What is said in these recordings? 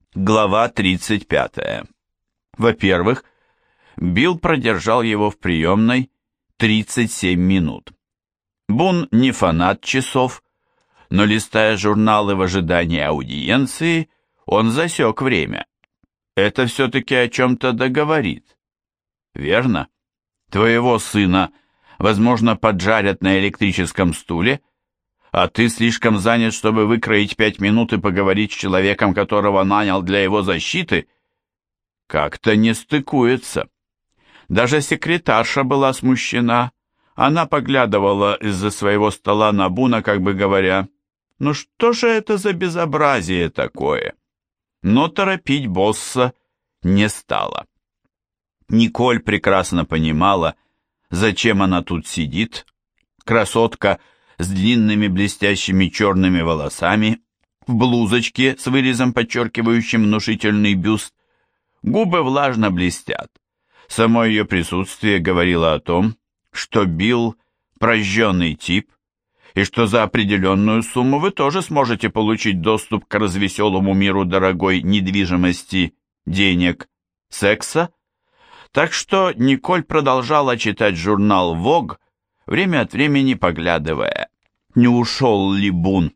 Глава 35. Во-первых, Билл продержал его в приемной 37 минут. Бун не фанат часов, но, листая журналы в ожидании аудиенции, он засек время. Это все-таки о чем-то договорит. Верно? Твоего сына, возможно, поджарят на электрическом стуле, а ты слишком занят, чтобы выкроить 5 минут и поговорить с человеком, которого нанял для его защиты? Как-то не стыкуется. Даже секретарша была смущена. Она поглядывала из-за своего стола на Буна, как бы говоря, «Ну что же это за безобразие такое?» Но торопить босса не стала. Николь прекрасно понимала, зачем она тут сидит. Красотка с длинными блестящими черными волосами, в блузочке с вырезом, подчеркивающим внушительный бюст. Губы влажно блестят. Само ее присутствие говорило о том, что Билл прожженный тип, и что за определенную сумму вы тоже сможете получить доступ к развеселому миру дорогой недвижимости, денег, секса. Так что Николь продолжала читать журнал Vogue, время от времени поглядывая, не ушел ли Бун.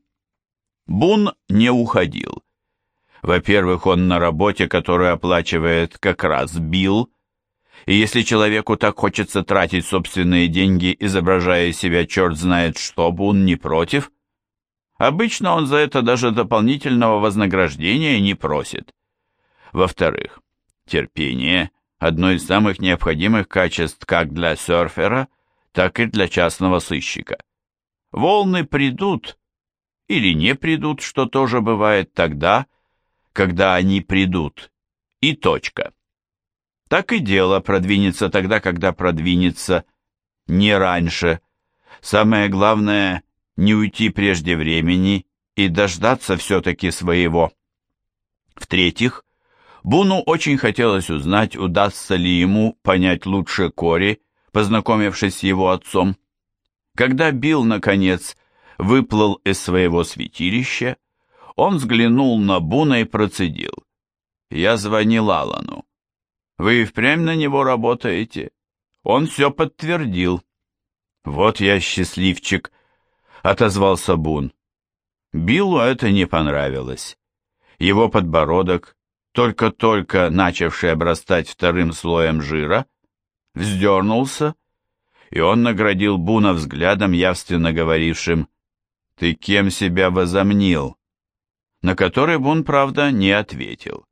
Бун не уходил. Во-первых, он на работе, которую оплачивает как раз Билл, и если человеку так хочется тратить собственные деньги, изображая из себя черт знает что, Бун не против. Обычно он за это даже дополнительного вознаграждения не просит. Во-вторых, терпение – одно из самых необходимых качеств как для серфера, так и для частного сыщика. Волны придут или не придут, что тоже бывает тогда, когда они придут, и точка. Так и дело продвинется тогда, когда продвинется, не раньше. Самое главное – не уйти прежде времени и дождаться все-таки своего. В-третьих, Буну очень хотелось узнать, удастся ли ему понять лучше Кори, познакомившись с его отцом. Когда Билл, наконец, выплыл из своего святилища, он взглянул на Буна и процедил. «Я звонил Алану. Вы и впрямь на него работаете?» Он все подтвердил. «Вот я счастливчик», — отозвался Бун. Биллу это не понравилось. Его подбородок, только-только начавший обрастать вторым слоем жира, вздернулся, и он наградил Буна взглядом, явственно говорившим «Ты кем себя возомнил?», на который Бун, правда, не ответил.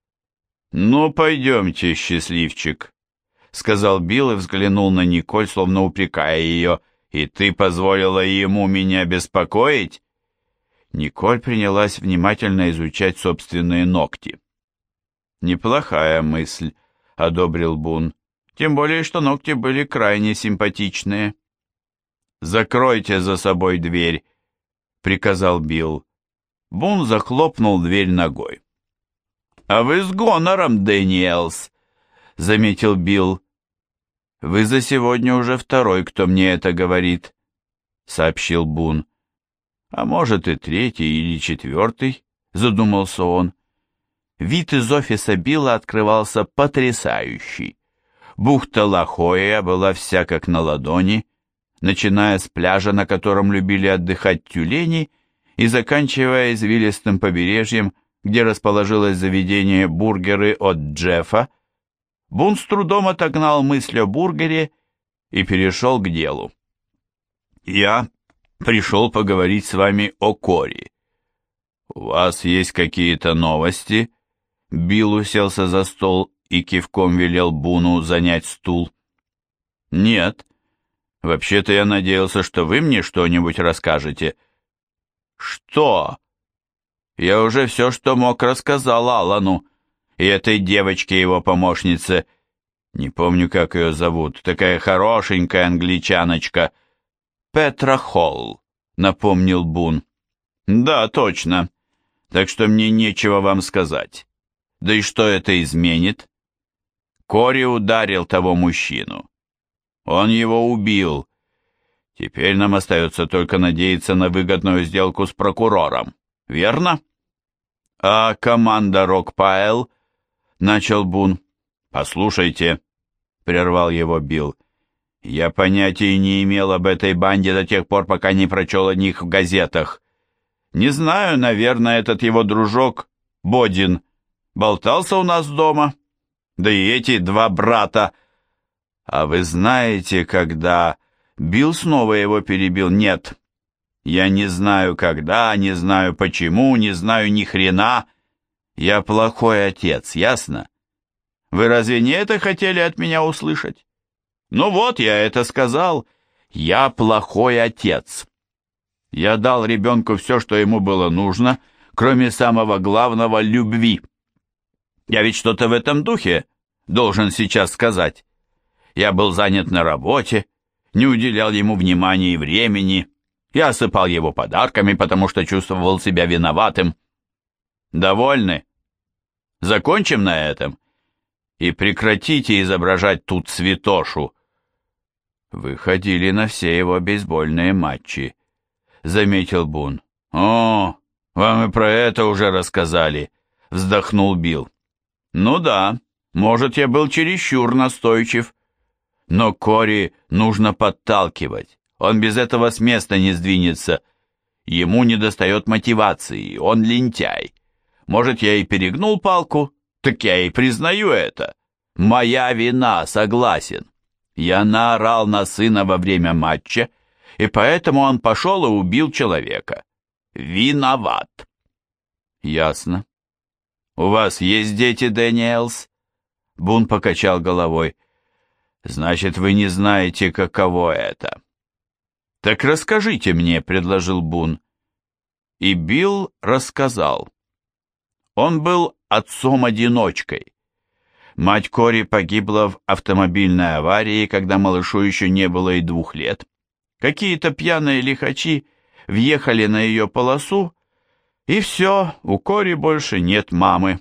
«Ну, пойдемте, счастливчик», — сказал Билл и взглянул на Николь, словно упрекая ее, «и ты позволила ему меня беспокоить?» Николь принялась внимательно изучать собственные ногти. «Неплохая мысль», — одобрил Бун, «тем более, что ногти были крайне симпатичные». «Закройте за собой дверь», — приказал Билл. Бун захлопнул дверь ногой. «А вы с гонором, Дэниелс», — заметил Билл. «Вы за сегодня уже второй, кто мне это говорит», — сообщил Бун. «А может и третий или четвертый», — задумался он. Вид из офиса Билла открывался потрясающий. Бухта Ла-Хоя была вся как на ладони, начиная с пляжа, на котором любили отдыхать тюлени, и заканчивая извилистым побережьем, где расположилось заведение «Бургеры» от Джеффа. Бун с трудом отогнал мысль о бургере и перешел к делу. «Я пришел поговорить с вами о Кори. У вас есть какие-то новости?» Билл уселся за стол и кивком велел Буну занять стул. «Нет. Вообще-то я надеялся, что вы мне что-нибудь расскажете». «Что?» «Я уже все, что мог, рассказал Алану и этой девочке, его помощнице. Не помню, как ее зовут, такая хорошенькая англичаночка». «Петра Холл», — напомнил Бун. «Да, точно. Так что мне нечего вам сказать. Да и что это изменит? Кори ударил того мужчину. Он его убил. Теперь нам остается только надеяться на выгодную сделку с прокурором. Верно?» «А команда Рокпайл?» — начал Бун. «Послушайте», — прервал его Билл, — «я понятия не имел об этой банде до тех пор, пока не прочел о них в газетах. Не знаю, наверное, этот его дружок, Бодин, болтался у нас дома. Да и эти два брата. А вы знаете, когда...» Билл снова его перебил. «Нет, я не знаю, когда, не знаю почему, не знаю ни хрена. Я плохой отец, ясно? Вы разве не это хотели от меня услышать? Ну вот, я это сказал. Я плохой отец. Я дал ребенку все, что ему было нужно, кроме самого главного — любви. Я ведь что-то в этом духе должен сейчас сказать. Я был занят на работе, не уделял ему внимания и времени. Я осыпал его подарками, потому что чувствовал себя виноватым. Довольны? Закончим на этом? И прекратите изображать тут святошу. Вы ходили на все его бейсбольные матчи, заметил Бун. О, вам и про это уже рассказали, вздохнул Билл. Ну да, может, я был чересчур настойчив. Но Кори нужно подталкивать. Он без этого с места не сдвинется. Ему недостает мотивации, он лентяй. Может, я и перегнул палку? Так я и признаю это. Моя вина, согласен. Я наорал на сына во время матча, и поэтому он пошел и убил человека. Виноват. Ясно. У вас есть дети, Дэниелс? Бун покачал головой. Значит, вы не знаете, каково это. Так расскажите мне, предложил Бун. И Билл рассказал. Он был отцом-одиночкой. Мать Кори погибла в автомобильной аварии, когда малышу еще не было и 2 лет. Какие-то пьяные лихачи въехали на ее полосу, и все, у Кори больше нет мамы.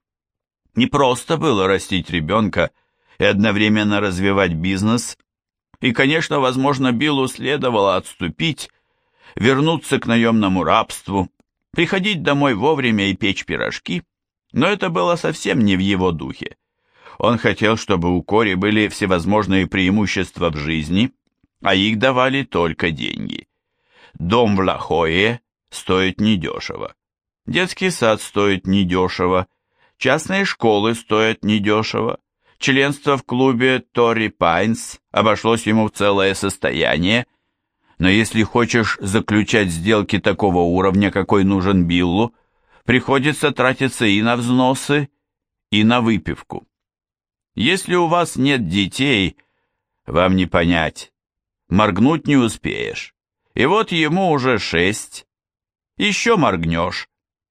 Не просто было растить ребенка и одновременно развивать бизнес, и, конечно, возможно, Биллу следовало отступить, вернуться к наемному рабству, приходить домой вовремя и печь пирожки, но это было совсем не в его духе. Он хотел, чтобы у Кори были всевозможные преимущества в жизни, а их давали только деньги. Дом в Ла-Хойе стоит недешево, детский сад стоит недешево, частные школы стоят недешево, членство в клубе Тори Пайнс обошлось ему в целое состояние, но если хочешь заключать сделки такого уровня, какой нужен Биллу, приходится тратиться и на взносы, и на выпивку. Если у вас нет детей, вам не понять, моргнуть не успеешь. И вот ему уже 6, еще моргнешь,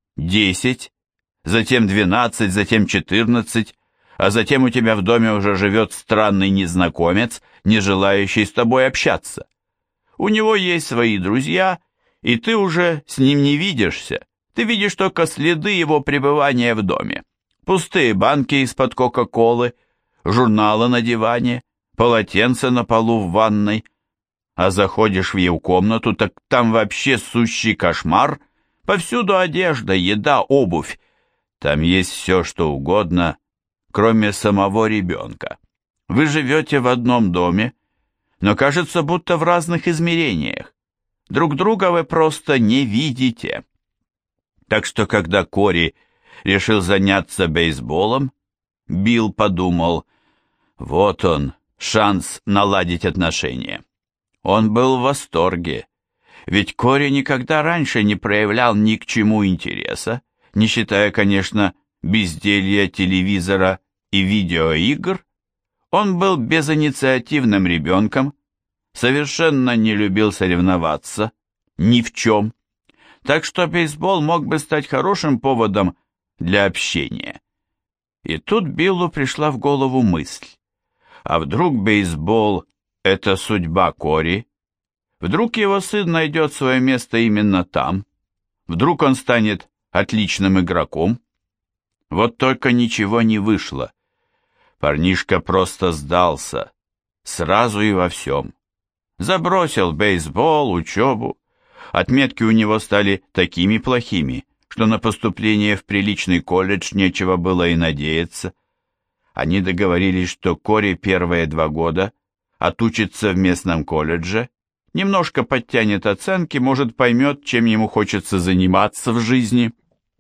10, затем 12, затем 14, а затем у тебя в доме уже живет странный незнакомец, не желающий с тобой общаться. У него есть свои друзья, и ты уже с ним не видишься. Ты видишь только следы его пребывания в доме. Пустые банки из-под Кока-Колы, журналы на диване, полотенце на полу в ванной. А заходишь в его комнату, так там вообще сущий кошмар. Повсюду одежда, еда, обувь. Там есть все, что угодно, кроме самого ребенка. Вы живете в одном доме, но кажется, будто в разных измерениях. Друг друга вы просто не видите. Так что, когда Кори решил заняться бейсболом, Билл подумал, вот он, шанс наладить отношения. Он был в восторге, ведь Кори никогда раньше не проявлял ни к чему интереса, не считая, конечно, безделья, телевизора и видеоигр. Он был безинициативным ребенком, совершенно не любил соревноваться, ни в чем. Так что бейсбол мог бы стать хорошим поводом для общения. И тут Биллу пришла в голову мысль. А вдруг бейсбол — это судьба Кори? Вдруг его сын найдет свое место именно там? Вдруг он станет отличным игроком? Вот только ничего не вышло. Парнишка просто сдался, сразу и во всем. Забросил бейсбол, учебу. Отметки у него стали такими плохими, что на поступление в приличный колледж нечего было и надеяться. Они договорились, что Кори первые 2 года отучится в местном колледже, немножко подтянет оценки, может, поймет, чем ему хочется заниматься в жизни.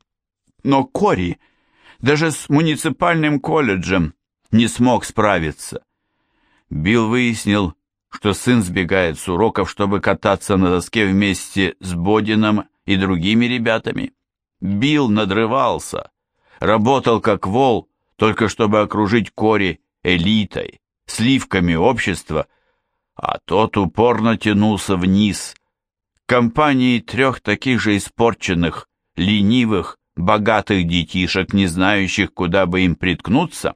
Но Кори даже с муниципальным колледжем не смог справиться. Билл выяснил, что сын сбегает с уроков, чтобы кататься на доске вместе с Бодином и другими ребятами. Билл надрывался, работал как вол, только чтобы окружить Кори элитой, сливками общества, а тот упорно тянулся вниз, к компании 3 таких же испорченных, ленивых, богатых детишек, не знающих, куда бы им приткнуться.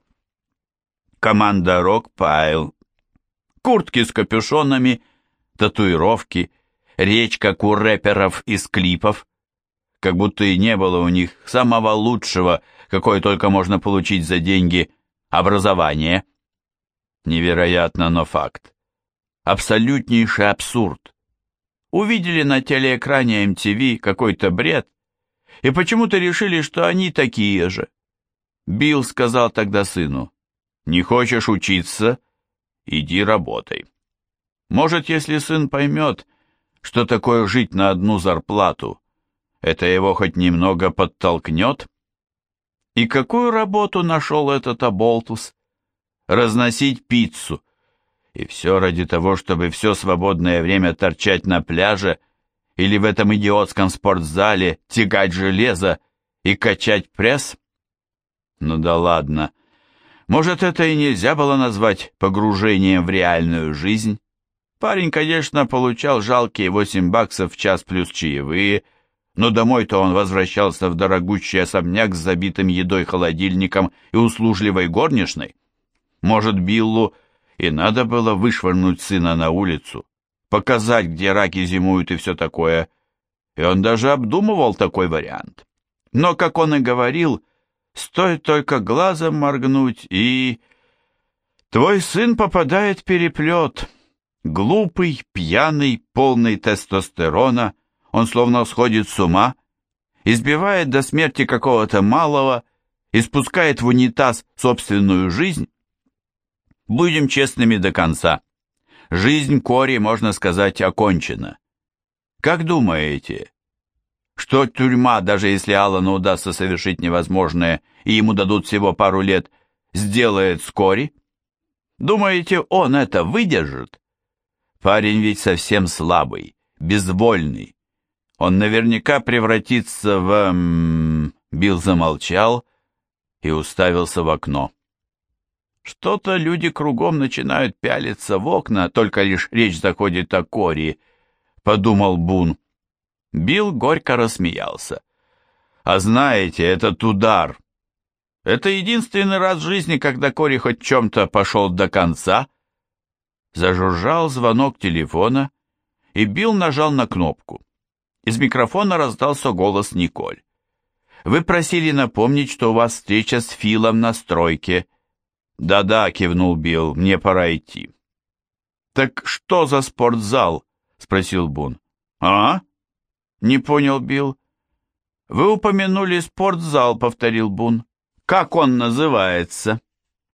Команда Рок-Пайл. Куртки с капюшонами, татуировки, речь, как у рэперов из клипов, как будто и не было у них самого лучшего, какое только можно получить за деньги, образования. Невероятно, но факт. Абсолютнейший абсурд. Увидели на телеэкране MTV какой-то бред и почему-то решили, что они такие же. Билл сказал тогда сыну: «Не хочешь учиться? Иди работай». Может, если сын поймет, что такое жить на одну зарплату, это его хоть немного подтолкнет? И какую работу нашел этот оболтус? Разносить пиццу. И все ради того, чтобы все свободное время торчать на пляже или в этом идиотском спортзале, тягать железо и качать пресс? Ну да ладно. Может, это и нельзя было назвать погружением в реальную жизнь? Парень, конечно, получал жалкие $8 в час плюс чаевые, но домой-то он возвращался в дорогущий особняк с забитым едой холодильником и услужливой горничной. Может, Биллу и надо было вышвырнуть сына на улицу, показать, где раки зимуют и все такое, и он даже обдумывал такой вариант. Но, как он и говорил, стоит только глазом моргнуть, и... Твой сын попадает в переплет. Глупый, пьяный, полный тестостерона, он словно сходит с ума, избивает до смерти какого-то малого и спускает в унитаз собственную жизнь. Будем честными до конца. Жизнь Кори, можно сказать, окончена. Как думаете, что тюрьма, даже если Аллану удастся совершить невозможное и ему дадут всего пару лет, сделает с Кори? Думаете, он это выдержит? Парень ведь совсем слабый, безвольный. Он наверняка превратится в... Билл замолчал и уставился в окно. Что-то люди кругом начинают пялиться в окна, только лишь речь заходит о Кори, подумал Бун. Билл горько рассмеялся. А знаете, этот удар... Это единственный раз в жизни, когда Кори хоть в чем-то пошел до конца. Зажужжал звонок телефона, и Билл нажал на кнопку. Из микрофона раздался голос Николь. «Вы просили напомнить, что у вас встреча с Филом на стройке». «Да-да», — кивнул Билл, — «мне пора идти». «Так что за спортзал?» — спросил Бун. «А?» — не понял Билл. «Вы упомянули спортзал», — повторил Бун. «Как он называется?»